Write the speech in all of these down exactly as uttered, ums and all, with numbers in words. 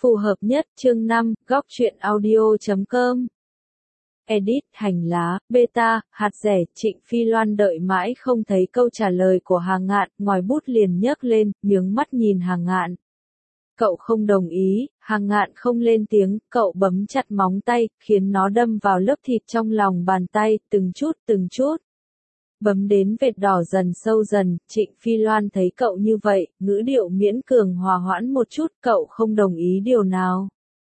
Phù hợp nhất, chương năm, góc truyện audio chấm com. Edit, hành lá, beta, hạt rẻ, Trịnh Phi Loan đợi mãi không thấy câu trả lời của Hàng Ngạn, ngòi bút liền nhấc lên, nhướng mắt nhìn Hàng Ngạn. Cậu không đồng ý, Hàng Ngạn không lên tiếng, cậu bấm chặt móng tay, khiến nó đâm vào lớp thịt trong lòng bàn tay, từng chút, từng chút. Bấm đến vệt đỏ dần sâu dần, Trịnh Phi Loan thấy cậu như vậy, ngữ điệu miễn cường hòa hoãn một chút, cậu không đồng ý điều nào?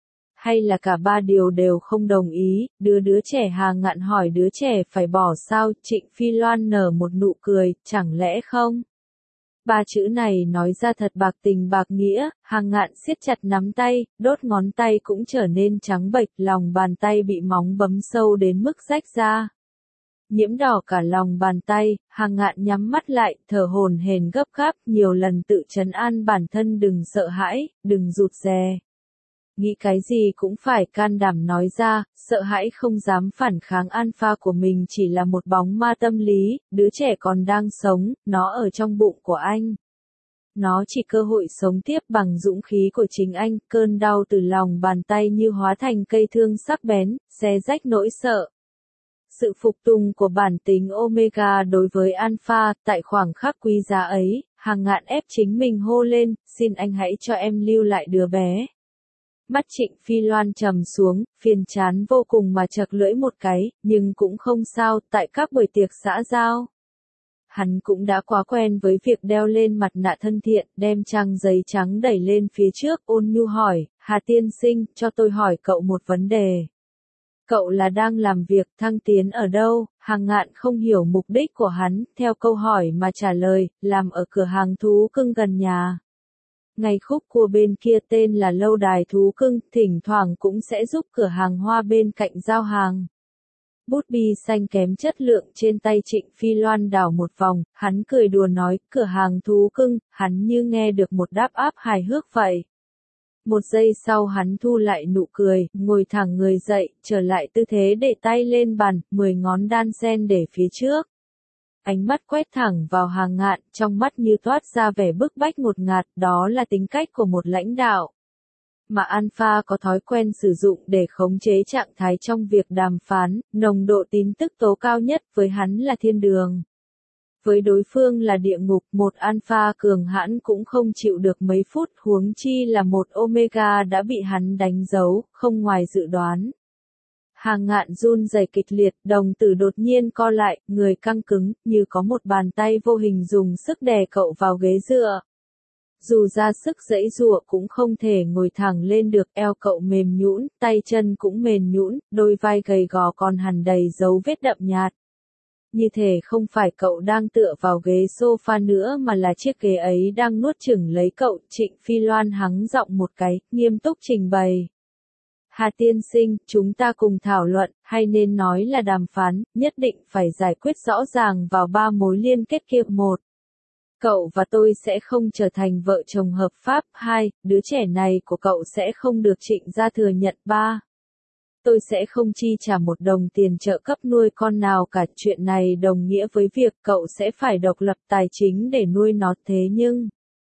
Hay là cả ba điều đều không đồng ý, đứa đứa trẻ Hàng Ngạn hỏi đứa trẻ phải bỏ sao, Trịnh Phi Loan nở một nụ cười, chẳng lẽ không? Ba chữ này nói ra thật bạc tình bạc nghĩa, Hàng Ngạn siết chặt nắm tay, đốt ngón tay cũng trở nên trắng bệch, lòng bàn tay bị móng bấm sâu đến mức rách ra. Nhiễm đỏ cả lòng bàn tay, Hàng Ngạn nhắm mắt lại, thở hổn hển gấp gáp, nhiều lần tự trấn an bản thân đừng sợ hãi, đừng rụt rè. Nghĩ cái gì cũng phải can đảm nói ra, sợ hãi không dám phản kháng alpha của mình chỉ là một bóng ma tâm lý, đứa trẻ còn đang sống, nó ở trong bụng của anh. Nó chỉ cơ hội sống tiếp bằng dũng khí của chính anh, cơn đau từ lòng bàn tay như hóa thành cây thương sắc bén, xé rách nỗi sợ. Sự phục tùng của bản tính Omega đối với Alpha, tại khoảng khắc quý giá ấy, Hàng Ngạn ép chính mình hô lên, xin anh hãy cho em lưu lại đứa bé. Mắt Trịnh Phi Loan trầm xuống, phiền chán vô cùng mà chật lưỡi một cái, nhưng cũng không sao, tại các buổi tiệc xã giao. Hắn cũng đã quá quen với việc đeo lên mặt nạ thân thiện, đem trang giấy trắng đẩy lên phía trước, ôn nhu hỏi, Hà tiên sinh, cho tôi hỏi cậu một vấn đề. Cậu là đang làm việc thăng tiến ở đâu? Hàng Ngạn không hiểu mục đích của hắn, theo câu hỏi mà trả lời, làm ở cửa hàng thú cưng gần nhà. Ngay khúc cua bên kia tên là lâu đài thú cưng, thỉnh thoảng cũng sẽ giúp cửa hàng hoa bên cạnh giao hàng. Bút bi xanh kém chất lượng trên tay Trịnh Phi Loan đảo một vòng, hắn cười đùa nói, cửa hàng thú cưng, hắn như nghe được một đáp áp hài hước vậy. Một giây sau hắn thu lại nụ cười, ngồi thẳng người dậy, trở lại tư thế để tay lên bàn, mười ngón đan sen để phía trước. Ánh mắt quét thẳng vào Hàng Ngạn, trong mắt như toát ra vẻ bức bách ngột ngạt, đó là tính cách của một lãnh đạo. Mà Alpha có thói quen sử dụng để khống chế trạng thái trong việc đàm phán, nồng độ tin tức tố cao nhất với hắn là thiên đường. Với đối phương là địa ngục, một Alpha cường hãn cũng không chịu được mấy phút, huống chi là một Omega đã bị hắn đánh dấu, không ngoài dự đoán. Hàng Ngạn run rẩy kịch liệt, đồng tử đột nhiên co lại, người căng cứng, như có một bàn tay vô hình dùng sức đè cậu vào ghế dựa. Dù ra sức giãy giụa cũng không thể ngồi thẳng lên được, eo cậu mềm nhũn, tay chân cũng mềm nhũn, đôi vai gầy gò còn hằn đầy dấu vết đậm nhạt. Như thể không phải cậu đang tựa vào ghế sofa nữa mà là chiếc ghế ấy đang nuốt chửng lấy cậu. Trịnh Phi Loan hắng giọng một cái, nghiêm túc trình bày. Hà tiên sinh, chúng ta cùng thảo luận, hay nên nói là đàm phán, nhất định phải giải quyết rõ ràng vào ba mối liên kết kia. Một, cậu và tôi sẽ không trở thành vợ chồng hợp pháp. Hai, đứa trẻ này của cậu sẽ không được Trịnh gia thừa nhận. Ba, tôi sẽ không chi trả một đồng tiền trợ cấp nuôi con nào cả. Chuyện này đồng nghĩa với việc cậu sẽ phải độc lập tài chính để nuôi nó. Thế nhưng,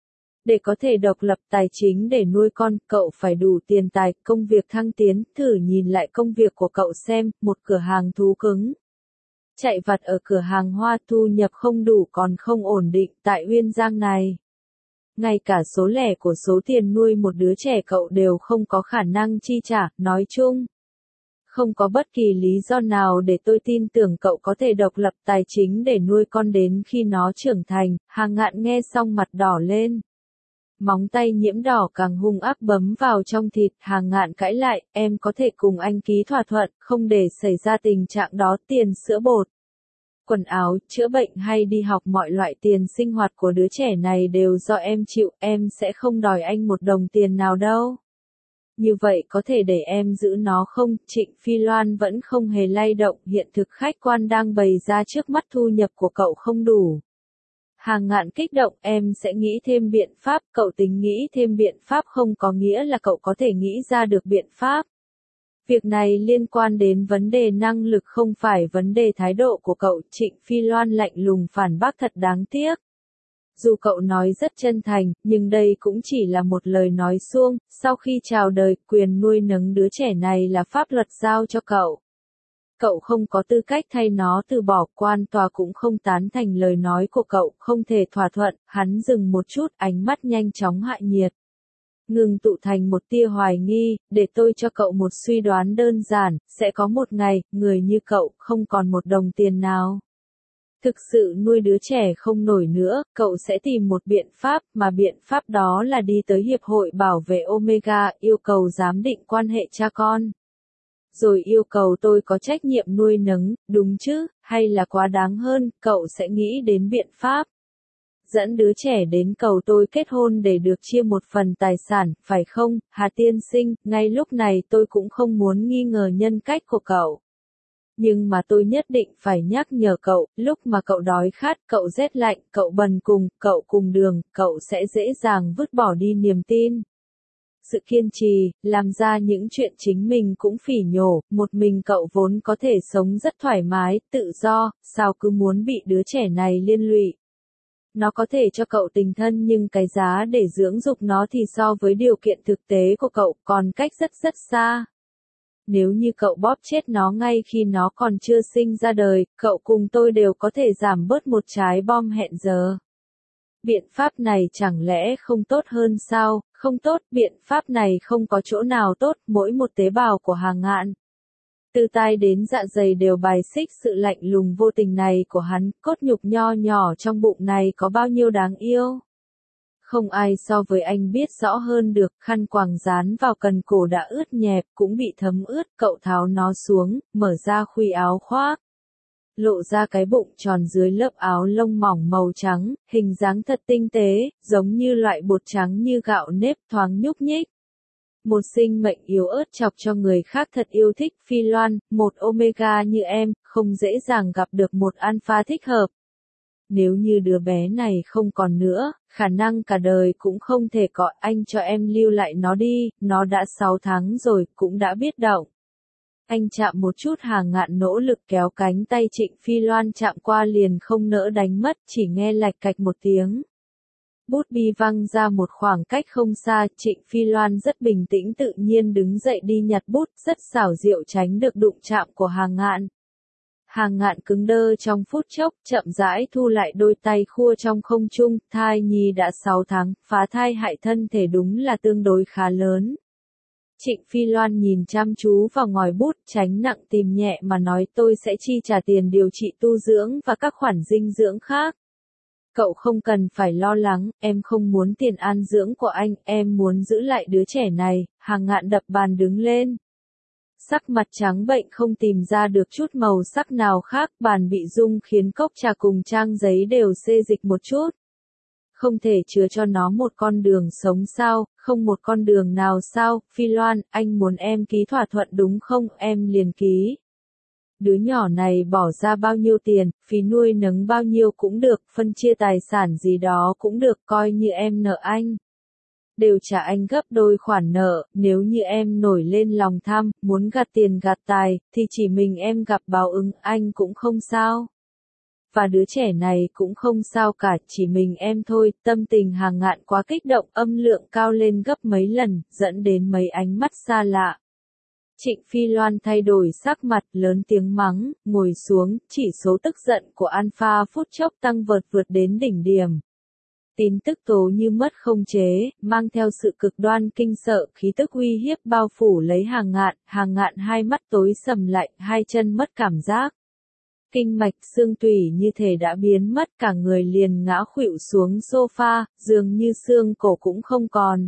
để có thể độc lập tài chính để nuôi con, cậu phải đủ tiền tài, công việc thăng tiến. Thử nhìn lại công việc của cậu xem, một cửa hàng thú cưng. Chạy vặt ở cửa hàng hoa, thu nhập không đủ còn không ổn định tại Uyên Giang này. Ngay cả số lẻ của số tiền nuôi một đứa trẻ cậu đều không có khả năng chi trả, nói chung. Không có bất kỳ lý do nào để tôi tin tưởng cậu có thể độc lập tài chính để nuôi con đến khi nó trưởng thành. Hàng Ngạn nghe xong mặt đỏ lên. Móng tay nhiễm đỏ càng hung ác bấm vào trong thịt. Hàng Ngạn cãi lại, em có thể cùng anh ký thỏa thuận, không để xảy ra tình trạng đó. Tiền sữa bột, quần áo, chữa bệnh hay đi học, mọi loại tiền sinh hoạt của đứa trẻ này đều do em chịu, em sẽ không đòi anh một đồng tiền nào đâu. Như vậy có thể để em giữ nó không? Trịnh Phi Loan vẫn không hề lay động, hiện thực khách quan đang bày ra trước mắt, thu nhập của cậu không đủ. Hàng Ngạn kích động, em sẽ nghĩ thêm biện pháp. Cậu tính nghĩ thêm biện pháp không có nghĩa là cậu có thể nghĩ ra được biện pháp. Việc này liên quan đến vấn đề năng lực không phải vấn đề thái độ của cậu. Trịnh Phi Loan lạnh lùng phản bác, thật đáng tiếc. Dù cậu nói rất chân thành, nhưng đây cũng chỉ là một lời nói suông, sau khi chào đời, quyền nuôi nấng đứa trẻ này là pháp luật giao cho cậu. Cậu không có tư cách thay nó từ bỏ, quan tòa cũng không tán thành lời nói của cậu, không thể thỏa thuận. Hắn dừng một chút, ánh mắt nhanh chóng hạ nhiệt. Ngừng tụ thành một tia hoài nghi, để tôi cho cậu một suy đoán đơn giản, sẽ có một ngày, người như cậu, không còn một đồng tiền nào. Thực sự nuôi đứa trẻ không nổi nữa, cậu sẽ tìm một biện pháp, mà biện pháp đó là đi tới Hiệp hội Bảo vệ Omega, yêu cầu giám định quan hệ cha con. Rồi yêu cầu tôi có trách nhiệm nuôi nấng, đúng chứ, hay là quá đáng hơn, cậu sẽ nghĩ đến biện pháp. Dẫn đứa trẻ đến cầu tôi kết hôn để được chia một phần tài sản, phải không, Hà tiên sinh, ngay lúc này tôi cũng không muốn nghi ngờ nhân cách của cậu. Nhưng mà tôi nhất định phải nhắc nhở cậu, lúc mà cậu đói khát, cậu rét lạnh, cậu bần cùng, cậu cùng đường, cậu sẽ dễ dàng vứt bỏ đi niềm tin. Sự kiên trì, làm ra những chuyện chính mình cũng phỉ nhổ, một mình cậu vốn có thể sống rất thoải mái, tự do, sao cứ muốn bị đứa trẻ này liên lụy. Nó có thể cho cậu tình thân nhưng cái giá để dưỡng dục nó thì so với điều kiện thực tế của cậu còn cách rất rất xa. Nếu như cậu bóp chết nó ngay khi nó còn chưa sinh ra đời, cậu cùng tôi đều có thể giảm bớt một trái bom hẹn giờ. Biện pháp này chẳng lẽ không tốt hơn sao? Không tốt, biện pháp này không có chỗ nào tốt, mỗi một tế bào của Hà Ngạn. Từ tai đến dạ dày đều bài xích sự lạnh lùng vô tình này của hắn, cốt nhục nho nhỏ trong bụng này có bao nhiêu đáng yêu. Không ai so với anh biết rõ hơn được, khăn quàng dán vào cần cổ đã ướt nhẹp, cũng bị thấm ướt, cậu tháo nó xuống, mở ra khuy áo khoác. Lộ ra cái bụng tròn dưới lớp áo lông mỏng màu trắng, hình dáng thật tinh tế, giống như loại bột trắng như gạo nếp thoáng nhúc nhích. Một sinh mệnh yếu ớt chọc cho người khác thật yêu thích, Phi Loan, một Omega như em, không dễ dàng gặp được một alpha thích hợp. Nếu như đứa bé này không còn nữa, khả năng cả đời cũng không thể có, anh cho em lưu lại nó đi, nó đã sáu tháng rồi, cũng đã biết động. Anh chạm một chút, Hà Ngạn nỗ lực kéo cánh tay Trịnh Phi Loan chạm qua liền không nỡ đánh mất, chỉ nghe lạch cạch một tiếng. Bút bi văng ra một khoảng cách không xa, Trịnh Phi Loan rất bình tĩnh tự nhiên đứng dậy đi nhặt bút, rất xảo diệu tránh được đụng chạm của Hà Ngạn. Hà Ngạn cứng đơ trong phút chốc, chậm rãi thu lại đôi tay khua trong không trung, thai nhi đã sáu tháng, phá thai hại thân thể đúng là tương đối khá lớn. Trịnh Phi Loan nhìn chăm chú vào ngòi bút, tránh nặng tìm nhẹ mà nói, tôi sẽ chi trả tiền điều trị tu dưỡng và các khoản dinh dưỡng khác. Cậu không cần phải lo lắng, em không muốn tiền an dưỡng của anh, em muốn giữ lại đứa trẻ này. Hà Ngạn đập bàn đứng lên. Sắc mặt trắng bệnh không tìm ra được chút màu sắc nào khác, bàn bị rung khiến cốc trà cùng trang giấy đều xê dịch một chút. Không thể chứa cho nó một con đường sống sao, không một con đường nào sao, Phi Loan, anh muốn em ký thỏa thuận đúng không, em liền ký. Đứa nhỏ này bỏ ra bao nhiêu tiền, phí nuôi nấng bao nhiêu cũng được, phân chia tài sản gì đó cũng được, coi như em nợ anh. Đều trả anh gấp đôi khoản nợ, nếu như em nổi lên lòng tham, muốn gạt tiền gạt tài, thì chỉ mình em gặp báo ứng, anh cũng không sao. Và đứa trẻ này cũng không sao cả, chỉ mình em thôi. Tâm tình Hà Ngạn quá kích động, âm lượng cao lên gấp mấy lần, dẫn đến mấy ánh mắt xa lạ. Trịnh Phi Loan thay đổi sắc mặt, lớn tiếng mắng, ngồi xuống, chỉ số tức giận của Alpha phút chốc tăng vượt vượt đến đỉnh điểm. Tin tức tố như mất không chế, mang theo sự cực đoan kinh sợ, khí tức uy hiếp bao phủ lấy Hà Ngạn, Hà Ngạn hai mắt tối sầm lại, hai chân mất cảm giác. Kinh mạch xương tủy như thể đã biến mất, cả người liền ngã khuỵu xuống sofa, dường như xương cổ cũng không còn.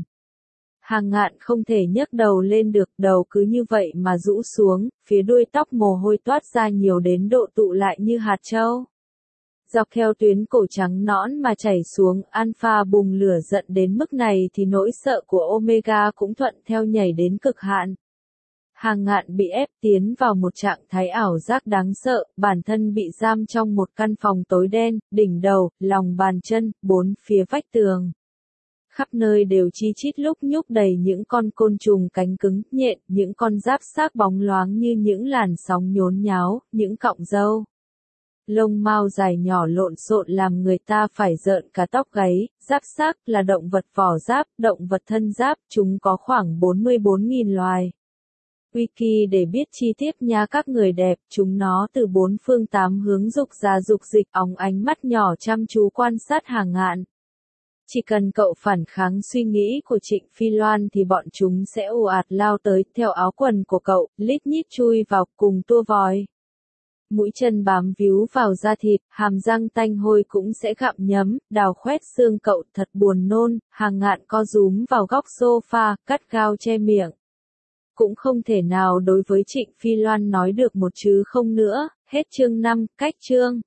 Hà Ngạn không thể nhấc đầu lên được, đầu cứ như vậy mà rũ xuống, phía đuôi tóc mồ hôi toát ra nhiều đến độ tụ lại như hạt châu. Dọc theo tuyến cổ trắng nõn mà chảy xuống, Alpha bùng lửa giận đến mức này thì nỗi sợ của Omega cũng thuận theo nhảy đến cực hạn. Hà Ngạn bị ép tiến vào một trạng thái ảo giác đáng sợ, bản thân bị giam trong một căn phòng tối đen, đỉnh đầu, lòng bàn chân, bốn phía vách tường. Khắp nơi đều chi chít lúc nhúc đầy những con côn trùng cánh cứng, nhện, những con giáp xác bóng loáng như những làn sóng nhốn nháo, những cọng râu. Lông mao dài nhỏ lộn xộn làm người ta phải rợn cả tóc gáy. Giáp xác là động vật vỏ giáp, động vật thân giáp, chúng có khoảng bốn mươi bốn nghìn loài. Wiki để biết chi tiết nha các người đẹp, chúng nó từ bốn phương tám hướng dục ra dục dịch, óng ánh mắt nhỏ chăm chú quan sát Hàng Ngạn. Chỉ cần cậu phản kháng suy nghĩ của Trịnh Phi Loan thì bọn chúng sẽ ồ ạt lao tới, theo áo quần của cậu, lít nhít chui vào, cùng tua vòi. Mũi chân bám víu vào da thịt, hàm răng tanh hôi cũng sẽ gặm nhấm, đào khoét xương cậu, thật buồn nôn. Hàng Ngạn co rúm vào góc sofa, cắt gao che miệng. Cũng không thể nào đối với Trịnh Phi Loan nói được một chứ không nữa. Hết chương năm, cách chương.